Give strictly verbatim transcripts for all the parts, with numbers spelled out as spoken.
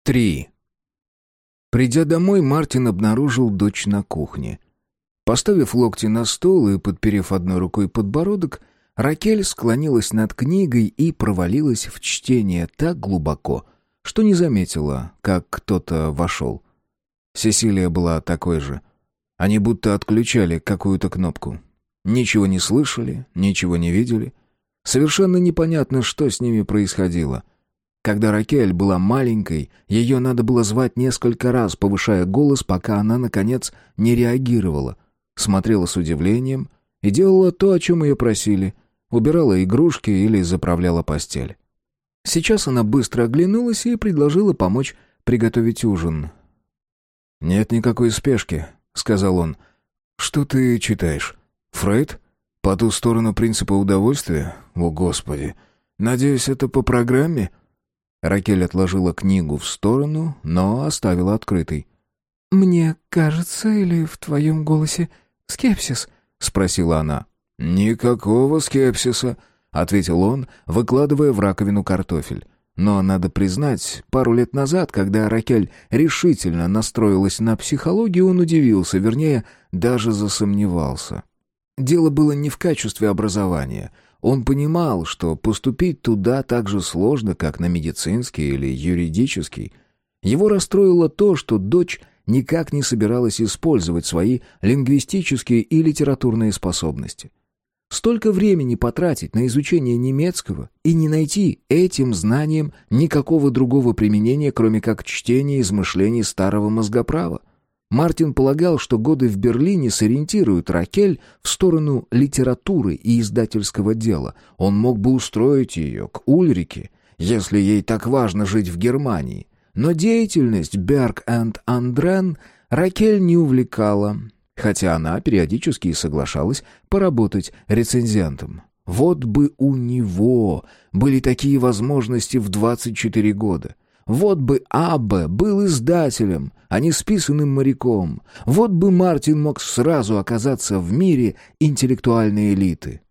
Три. Придя домой, Мартин обнаружил дочь на кухне. Поставив локти на стол и подперев одной рукой подбородок, Ракель склонилась над книгой и провалилась в чтение так глубоко, что не заметила, как кто-то вошел. Сесилия была такой же. Они будто отключали какую-то кнопку. Ничего не слышали, ничего не видели. Совершенно непонятно, что с ними происходило. Когда Ракель была маленькой, ее надо было звать несколько раз, повышая голос, пока она, наконец, не реагировала. Смотрела с удивлением и делала то, о чем ее просили. Убирала игрушки или заправляла постель. Сейчас она быстро оглянулась и предложила помочь приготовить ужин. «Нет никакой спешки», — сказал он. «Что ты читаешь? Фрейд? По ту сторону принципа удовольствия? О, Господи! Надеюсь, это по программе?» Ракель отложила книгу в сторону, но оставила открытой. «Мне кажется, или в твоем голосе скепсис?» — спросила она. «Никакого скепсиса», — ответил он, выкладывая в раковину картофель. Но, надо признать, пару лет назад, когда Ракель решительно настроилась на психологию, он удивился, вернее, даже засомневался. Дело было не в качестве образования. Он понимал, что поступить туда так же сложно, как на медицинский или юридический. Его расстроило то, что дочь никак не собиралась использовать свои лингвистические и литературные способности. Столько времени потратить на изучение немецкого и не найти этим знаниям никакого другого применения, кроме как чтения измышлений старого мозгоправа. Мартин полагал, что годы в Берлине сориентируют Ракель в сторону литературы и издательского дела. Он мог бы устроить ее к Ульрике, если ей так важно жить в Германии. Но деятельность Берг энд Андрен Ракель не увлекала, хотя она периодически и соглашалась поработать рецензентом. Вот бы у него были такие возможности в двадцать четыре года. Вот бы Аббе был издателем, а не списанным моряком. Вот бы Мартин мог сразу оказаться в мире интеллектуальной элиты.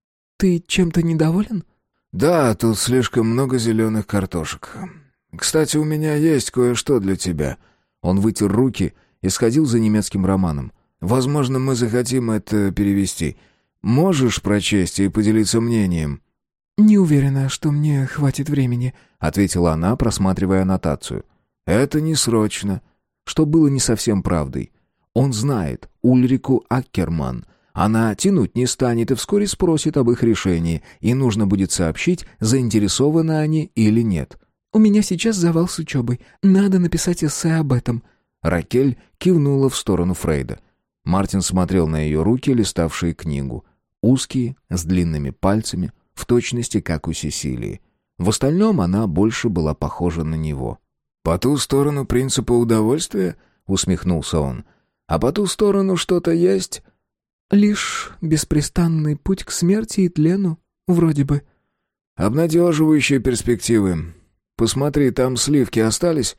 «Ты чем-то недоволен?» «Да, тут слишком много зеленых картошек. Кстати, у меня есть кое-что для тебя». Он вытер руки и сходил за немецким романом. «Возможно, мы захотим это перевести. Можешь прочесть и поделиться мнением?» «Не уверена, что мне хватит времени», — ответила она, просматривая аннотацию. «Это не срочно», что было не совсем правдой. Он знает Ульрику Аккерман. Она тянуть не станет и вскоре спросит об их решении, и нужно будет сообщить, заинтересованы они или нет. «У меня сейчас завал с учебой. Надо написать эссе об этом». Ракель кивнула в сторону Фрейда. Мартин смотрел на ее руки, листавшие книгу. Узкие, с длинными пальцами, в точности, как у Сесилии. В остальном она больше была похожа на него. «По ту сторону принципа удовольствия?» — усмехнулся он. «А по ту сторону что-то есть?» «Лишь беспрестанный путь к смерти и тлену, вроде бы». «Обнадеживающие перспективы. Посмотри, там сливки остались?»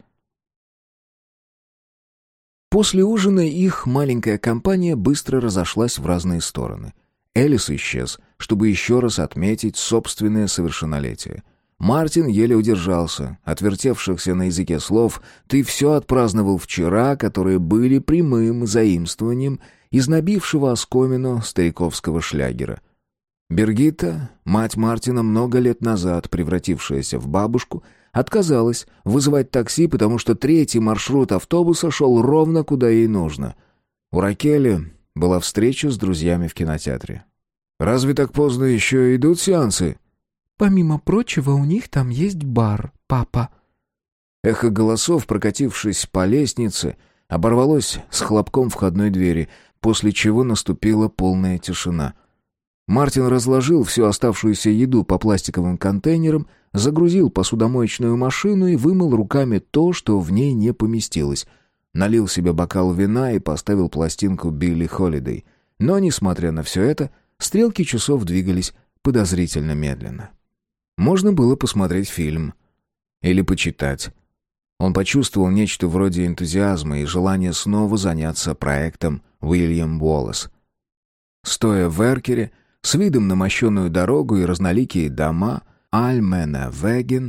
После ужина их маленькая компания быстро разошлась в разные стороны. Элис исчез, чтобы еще раз отметить собственное совершеннолетие. Мартин еле удержался, отвертевшихся на языке слов «ты все отпраздновал вчера», которые были прямым заимствованием из набившего оскомину стариковского шлягера. Бергитта, мать Мартина, много лет назад превратившаяся в бабушку, отказалась вызывать такси, потому что третий маршрут автобуса шел ровно куда ей нужно. У Ракели была встреча с друзьями в кинотеатре. «Разве так поздно еще идут сеансы?» «Помимо прочего, у них там есть бар, папа». Эхо голосов, прокатившись по лестнице, оборвалось с хлопком входной двери, после чего наступила полная тишина. Мартин разложил всю оставшуюся еду по пластиковым контейнерам, загрузил посудомоечную машину и вымыл руками то, что в ней не поместилось. Налил себе бокал вина и поставил пластинку Билли Холидей. Но, несмотря на все это, стрелки часов двигались подозрительно медленно. Можно было посмотреть фильм. Или почитать. Он почувствовал нечто вроде энтузиазма и желания снова заняться проектом Уильям Уоллес. Стоя в эркере, с видом на мощенную дорогу и разноликие дома Альмена Веген,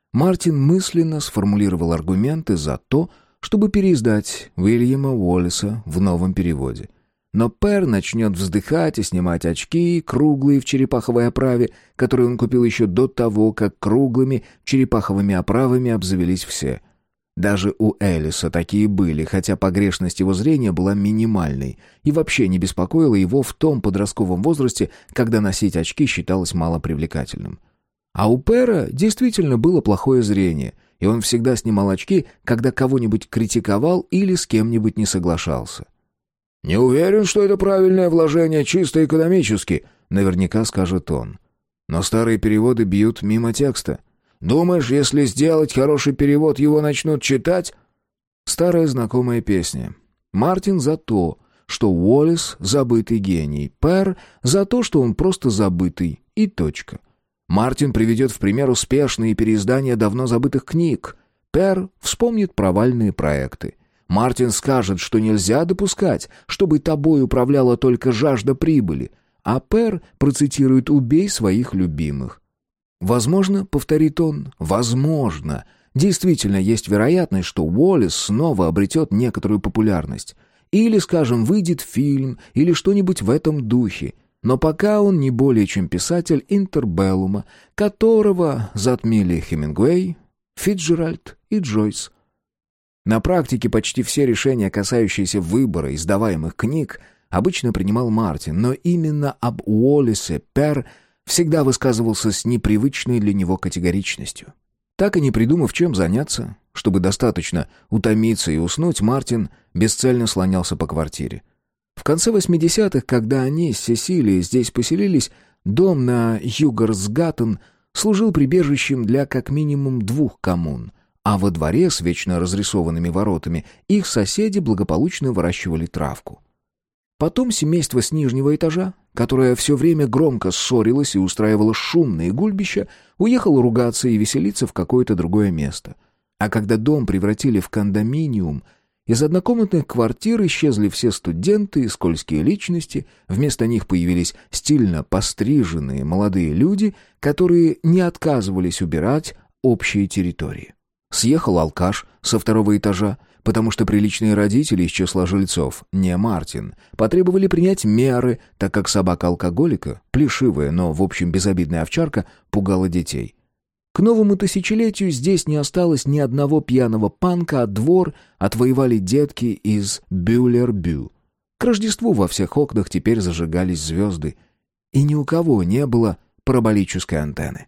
Мартин мысленно сформулировал аргументы за то, чтобы переиздать Уильяма Уоллеса в новом переводе. Но Пэр начнет вздыхать и снимать очки, круглые в черепаховой оправе, которые он купил еще до того, как круглыми черепаховыми оправами обзавелись все. Даже у Элиса такие были, хотя погрешность его зрения была минимальной и вообще не беспокоила его в том подростковом возрасте, когда носить очки считалось малопривлекательным. А у Пэра действительно было плохое зрение, и он всегда снимал очки, когда кого-нибудь критиковал или с кем-нибудь не соглашался. «Не уверен, что это правильное вложение чисто экономически», — наверняка скажет он. Но старые переводы бьют мимо текста. «Думаешь, если сделать хороший перевод, его начнут читать?» Старая знакомая песня. Мартин за то, что Уоллес — забытый гений, Пэр — за то, что он просто забытый, и точка. Мартин приведет в пример успешные переиздания давно забытых книг. Пэр вспомнит провальные проекты. Мартин скажет, что нельзя допускать, чтобы тобой управляла только жажда прибыли, а Пэр процитирует «убей своих любимых». Возможно, повторит он, возможно, действительно есть вероятность, что Уоллес снова обретет некоторую популярность. Или, скажем, выйдет фильм, или что-нибудь в этом духе. Но пока он не более чем писатель интербеллума, которого затмили Хемингуэй, Фицджеральд и Джойс. На практике почти все решения, касающиеся выбора издаваемых книг, обычно принимал Мартин, но именно об Уоллесе Пэр всегда высказывался с непривычной для него категоричностью. Так и не придумав, чем заняться, чтобы достаточно утомиться и уснуть, Мартин бесцельно слонялся по квартире. В конце восьмидесятых, когда они с Сесилией здесь поселились, дом на Югарсгаттен служил прибежищем для как минимум двух коммун, а во дворе с вечно разрисованными воротами их соседи благополучно выращивали травку. Потом семейство с нижнего этажа, которое все время громко ссорилось и устраивало шумные гульбища, уехало ругаться и веселиться в какое-то другое место. А когда дом превратили в кондоминиум, из однокомнатных квартир исчезли все студенты и скользкие личности, вместо них появились стильно постриженные молодые люди, которые не отказывались убирать общие территории. Съехал алкаш со второго этажа, потому что приличные родители из числа жильцов, не Мартин, потребовали принять меры, так как собака-алкоголика, плешивая, но в общем безобидная овчарка, пугала детей. К новому тысячелетию здесь не осталось ни одного пьяного панка, а двор отвоевали детки из Бюллер-Бю. К Рождеству во всех окнах теперь зажигались звезды, и ни у кого не было параболической антенны.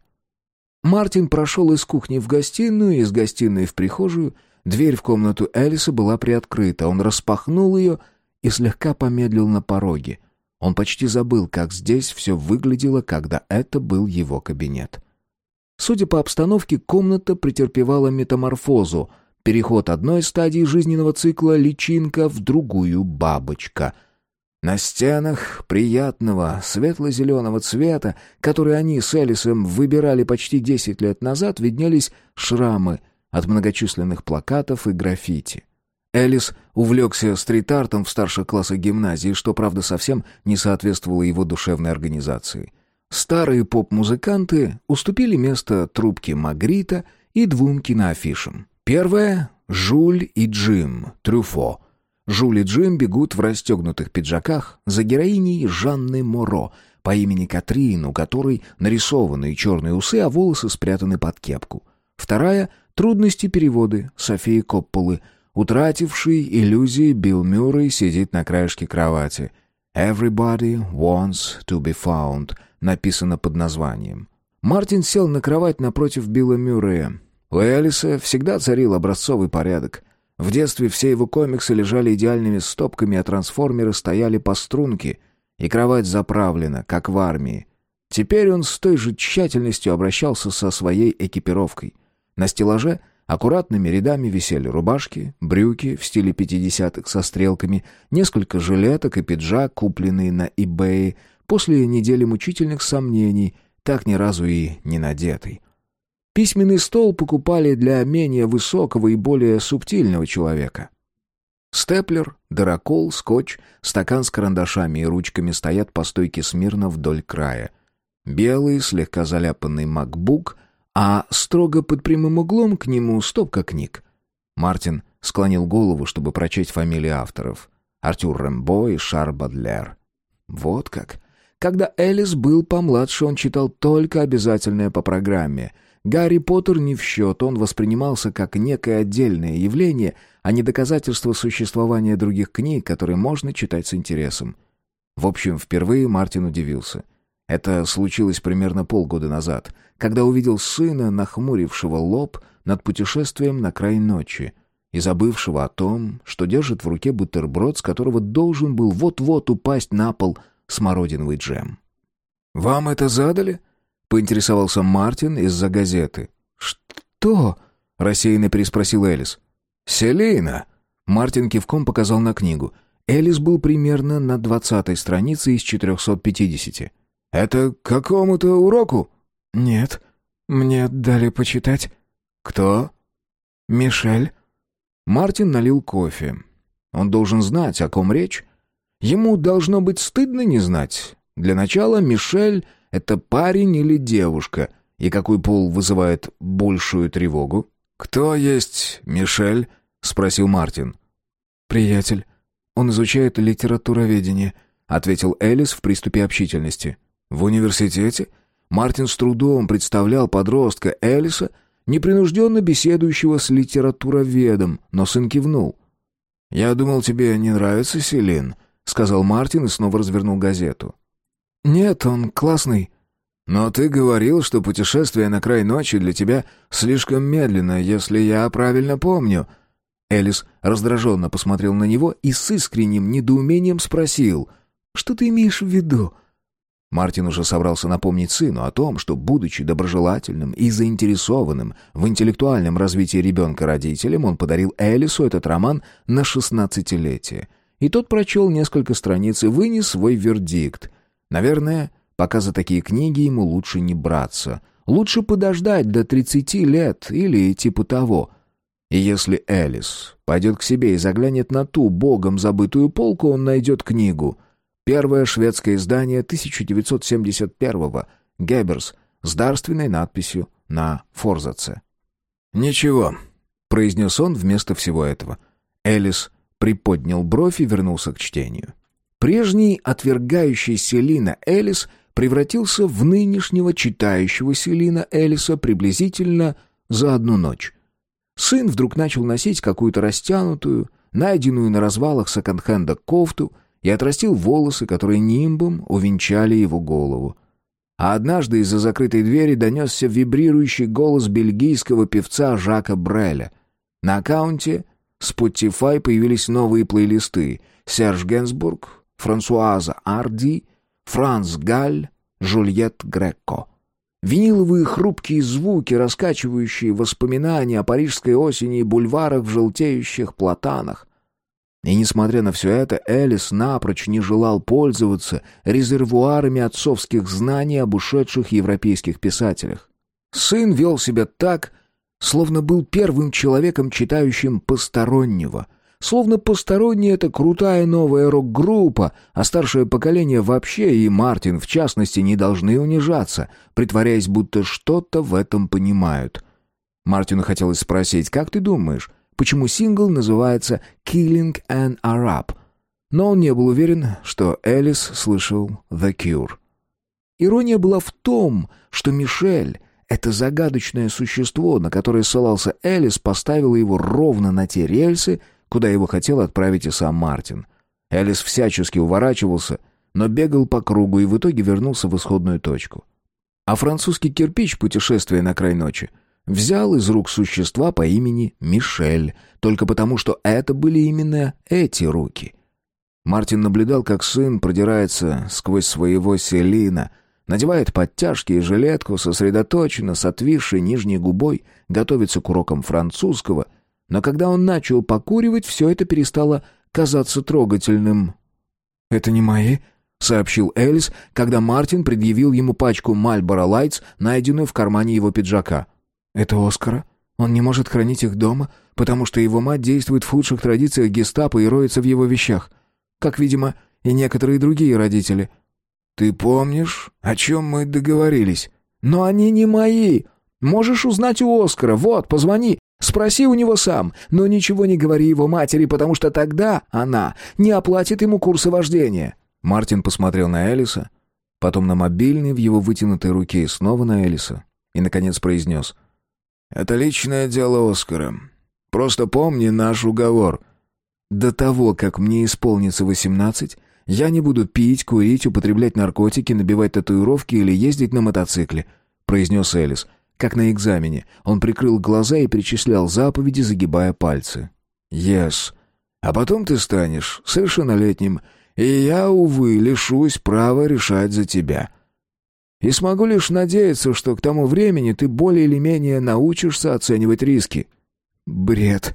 Мартин прошел из кухни в гостиную, из гостиной в прихожую. Дверь в комнату Элиса была приоткрыта. Он распахнул ее и слегка помедлил на пороге. Он почти забыл, как здесь все выглядело, когда это был его кабинет. Судя по обстановке, комната претерпевала метаморфозу, переход одной стадии жизненного цикла личинка в другую бабочка. На стенах приятного светло-зеленого цвета, который они с Элисом выбирали почти десять лет назад, виднелись шрамы от многочисленных плакатов и граффити. Элис увлекся стрит-артом в старших классах гимназии, что, правда, совсем не соответствовало его душевной организации. Старые поп-музыканты уступили место труппке Магрита и двум киноафишам. Первая — Жюль и Джим Трюфо. Жюль и Джим бегут в расстегнутых пиджаках за героиней Жанны Моро по имени Катрин, у которой нарисованы черные усы, а волосы спрятаны под кепку. Вторая — Трудности перевода Софии Копполы. Утративший иллюзии Билл Мюррей сидит на краешке кровати. «Everybody wants to be found» написано под названием. Мартин сел на кровать напротив Билла Мюррея. У Элиса всегда царил образцовый порядок. В детстве все его комиксы лежали идеальными стопками, а трансформеры стояли по струнке, и кровать заправлена, как в армии. Теперь он с той же тщательностью обращался со своей экипировкой. На стеллаже аккуратными рядами висели рубашки, брюки в стиле пятидесятых со стрелками, несколько жилеток и пиджак, купленные на eBay, после недели мучительных сомнений, так ни разу и не надетый. Письменный стол покупали для менее высокого и более субтильного человека. Степлер, дырокол, скотч, стакан с карандашами и ручками стоят по стойке смирно вдоль края. Белый, слегка заляпанный MacBook, а строго под прямым углом к нему стопка книг. Мартин склонил голову, чтобы прочесть фамилии авторов. Артюр Рембо и Шарль Бодлер. Вот как. Когда Элис был помладше, он читал только обязательное по программе. Гарри Поттер не в счет, он воспринимался как некое отдельное явление, а не доказательство существования других книг, которые можно читать с интересом. В общем, впервые Мартин удивился. Это случилось примерно полгода назад, когда увидел сына, нахмурившего лоб над путешествием на край ночи, и забывшего о том, что держит в руке бутерброд, с которого должен был вот-вот упасть на пол смородиновый джем. «Вам это задали?» — поинтересовался Мартин из-за газеты. «Что?» — рассеянно переспросил Элис. «Селина!» — Мартин кивком показал на книгу. Элис был примерно на двадцатой странице из четырехсот пятидесяти. «Это к какому-то уроку?» «Нет, мне дали почитать». «Кто?» «Мишель». Мартин налил кофе. Он должен знать, о ком речь. Ему должно быть стыдно не знать. Для начала, Мишель — это парень или девушка, и какой пол вызывает большую тревогу? «Кто есть Мишель?» — спросил Мартин. «Приятель. Он изучает литературоведение», — ответил Элис в приступе общительности. «В университете?» Мартин с трудом представлял подростка Элиса, непринужденно беседующего с литературоведом, но сын кивнул. «Я думал, тебе не нравится Селин», — сказал Мартин и снова развернул газету. «Нет, он классный». «Но ты говорил, что путешествие на край ночи для тебя слишком медленно, если я правильно помню». Элис раздраженно посмотрел на него и с искренним недоумением спросил: «Что ты имеешь в виду?» Мартин уже собрался напомнить сыну о том, что, будучи доброжелательным и заинтересованным в интеллектуальном развитии ребенка родителям, он подарил Элису этот роман на шестнадцатилетие. И тот прочел несколько страниц и вынес свой вердикт. Наверное, пока за такие книги ему лучше не браться. Лучше подождать до тридцати лет или типа того. И если Элис пойдет к себе и заглянет на ту богом забытую полку, он найдет книгу. Первое шведское издание тысяча девятьсот семьдесят первого, Гебберс, с дарственной надписью на форзаце. «Ничего», — произнес он вместо всего этого. Элис приподнял бровь и вернулся к чтению. Прежний отвергающий Селина Элис превратился в нынешнего читающего Селина Элиса приблизительно за одну ночь. Сын вдруг начал носить какую-то растянутую, найденную на развалах секонд-хенда кофту, и отрастил волосы, которые нимбом увенчали его голову. А однажды из-за закрытой двери донесся вибрирующий голос бельгийского певца Жака Бреля. На аккаунте Spotify появились новые плейлисты: Серж Генсбург, Франсуаза Арди, Франц Галь, Жюльет Греко. Виниловые хрупкие звуки, раскачивающие воспоминания о парижской осени и бульварах в желтеющих платанах. И несмотря на все это, Элис напрочь не желал пользоваться резервуарами отцовских знаний об ушедших европейских писателях. Сын вел себя так, словно был первым человеком, читающим постороннего. Словно посторонний — это крутая новая рок-группа, а старшее поколение вообще, и Мартин в частности, не должны унижаться, притворяясь, будто что-то в этом понимают. Мартину хотелось спросить: «Как ты думаешь, почему сингл называется «Killing an Arab»?» Но он не был уверен, что Элис слышал «The Cure». Ирония была в том, что Мишель, это загадочное существо, на которое ссылался Элис, поставило его ровно на те рельсы, куда его хотел отправить и сам Мартин. Элис всячески уворачивался, но бегал по кругу и в итоге вернулся в исходную точку. А французский кирпич «Путешествие на край ночи» взял из рук существа по имени Мишель, только потому, что это были именно эти руки. Мартин наблюдал, как сын продирается сквозь своего Селина, надевает подтяжки и жилетку, сосредоточенно, с отвисшей нижней губой, готовится к урокам французского, но когда он начал покуривать, все это перестало казаться трогательным. «Это не мои», — сообщил Элис, когда Мартин предъявил ему пачку Marlboro Lights, найденную в кармане его пиджака. «Это Оскара. Он не может хранить их дома, потому что его мать действует в худших традициях гестапо и роется в его вещах. Как, видимо, и некоторые другие родители». «Ты помнишь, о чем мы договорились?» «Но они не мои!» Можешь узнать у Оскара. Вот, позвони. Спроси у него сам. Но ничего не говори его матери, потому что тогда она не оплатит ему курсы вождения». Мартин посмотрел на Элиса, потом на мобильный в его вытянутой руке и снова на Элиса. И, наконец, произнес: «Это личное дело Оскара. Просто помни наш уговор. До того, как мне исполнится восемнадцать, я не буду пить, курить, употреблять наркотики, набивать татуировки или ездить на мотоцикле», — произнес Элис. Как на экзамене. Он прикрыл глаза и перечислял заповеди, загибая пальцы. «Yes. А потом ты станешь совершеннолетним, и я, увы, лишусь права решать за тебя. И смогу лишь надеяться, что к тому времени ты более или менее научишься оценивать риски». «Бред».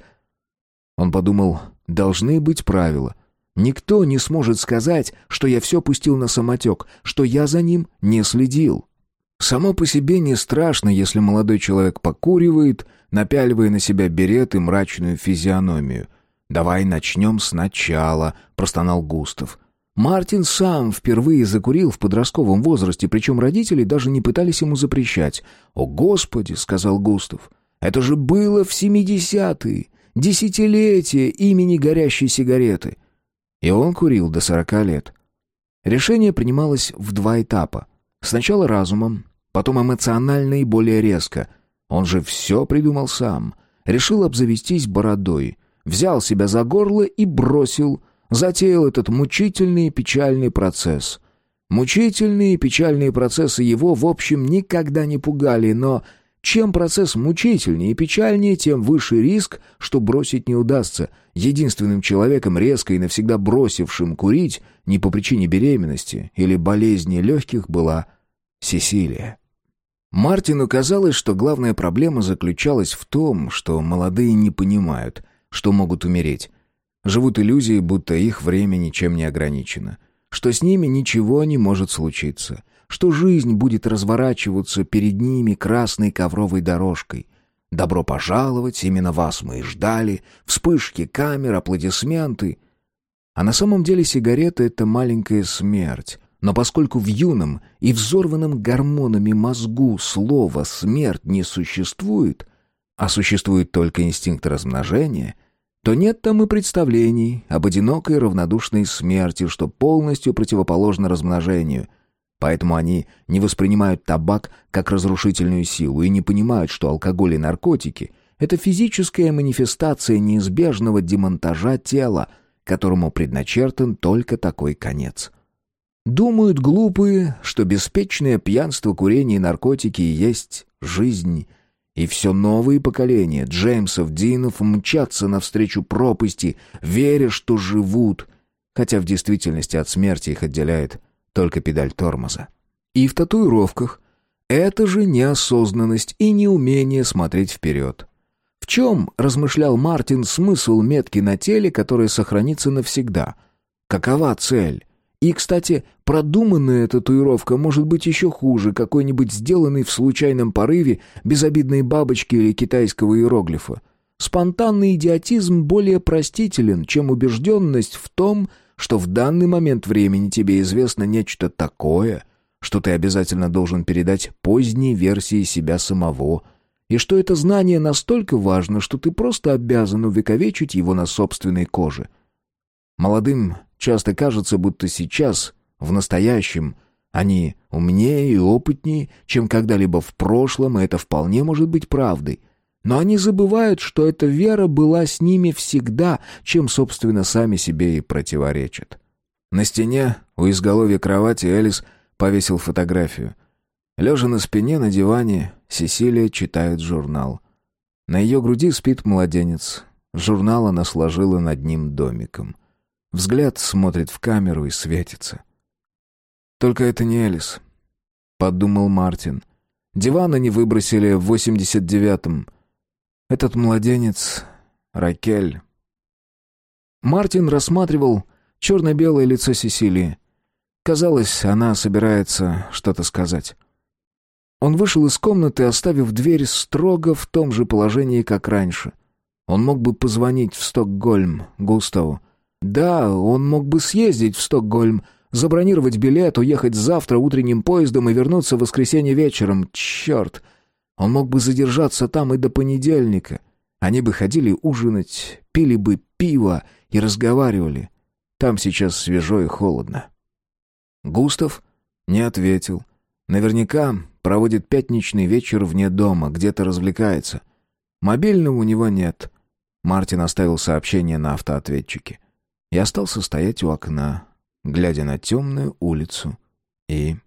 Он подумал, должны быть правила. Никто не сможет сказать, что я все пустил на самотек, что я за ним не следил. Само по себе не страшно, если молодой человек покуривает, напяливая на себя берет и мрачную физиономию. «Давай начнем сначала», — простонал Густав. Мартин сам впервые закурил в подростковом возрасте, причем родители даже не пытались ему запрещать. «О, Господи!» — сказал Густав. «Это же было в семидесятые, десятилетие имени горящей сигареты». И он курил до сорока лет. Решение принималось в два этапа. Сначала разумом, потом эмоционально и более резко. Он же все придумал сам. Решил обзавестись бородой. Взял себя за горло и бросил. Затеял этот мучительный и печальный процесс. Мучительные и печальные процессы его, в общем, никогда не пугали, но чем процесс мучительнее и печальнее, тем выше риск, что бросить не удастся. Единственным человеком, резко и навсегда бросившим курить, не по причине беременности или болезни легких, была Сесилия. Мартину казалось, что главная проблема заключалась в том, что молодые не понимают, что могут умереть. Живут иллюзией, будто их время ничем не ограничено, что с ними ничего не может случиться, что жизнь будет разворачиваться перед ними красной ковровой дорожкой. «Добро пожаловать, именно вас мы и ждали», вспышки камер, аплодисменты. А на самом деле сигарета — это маленькая смерть. Но поскольку в юном и взорванном гормонами мозгу слова «смерть» не существует, а существует только инстинкт размножения, то нет там и представлений об одинокой равнодушной смерти, что полностью противоположно размножению. Поэтому они не воспринимают табак как разрушительную силу и не понимают, что алкоголь и наркотики — это физическая манифестация неизбежного демонтажа тела, которому предначертан только такой конец. Думают глупые, что беспечное пьянство, курение и наркотики и есть жизнь. И все новые поколения Джеймсов, Динов мчатся навстречу пропасти, веря, что живут, хотя в действительности от смерти их отделяет только педаль тормоза. И в татуировках это же неосознанность и неумение смотреть вперед. В чем, размышлял Мартин, смысл метки на теле, которая сохранится навсегда? Какова цель? И, кстати, продуманная татуировка может быть еще хуже какой-нибудь сделанной в случайном порыве безобидной бабочки или китайского иероглифа. Спонтанный идиотизм более простителен, чем убежденность в том, что в данный момент времени тебе известно нечто такое, что ты обязательно должен передать поздней версии себя самого, и что это знание настолько важно, что ты просто обязан увековечить его на собственной коже. Молодым часто кажется, будто сейчас, в настоящем, они умнее и опытнее, чем когда-либо в прошлом, и это вполне может быть правдой. Но они забывают, что эта вера была с ними всегда, чем, собственно, сами себе и противоречат. На стене, у изголовья кровати, Элис повесил фотографию. Лежа на спине на диване, Сесилия читает журнал. На ее груди спит младенец. Журнал она сложила над ним домиком. Взгляд смотрит в камеру и светится. «Только это не Элис», — подумал Мартин. «Диван они выбросили в восемьдесят девятом. Этот младенец — Ракель». Мартин рассматривал черно-белое лицо Сесилии. Казалось, она собирается что-то сказать. Он вышел из комнаты, оставив дверь строго в том же положении, как раньше. Он мог бы позвонить в Стокгольм Густаву. Да, он мог бы съездить в Стокгольм, забронировать билет, уехать завтра утренним поездом и вернуться в воскресенье вечером. Черт! Он мог бы задержаться там и до понедельника. Они бы ходили ужинать, пили бы пиво и разговаривали. Там сейчас свежо и холодно. Густав не ответил. Наверняка проводит пятничный вечер вне дома, где-то развлекается. Мобильного у него нет. Мартин оставил сообщение на автоответчике. И остался стоять у окна, глядя на темную улицу и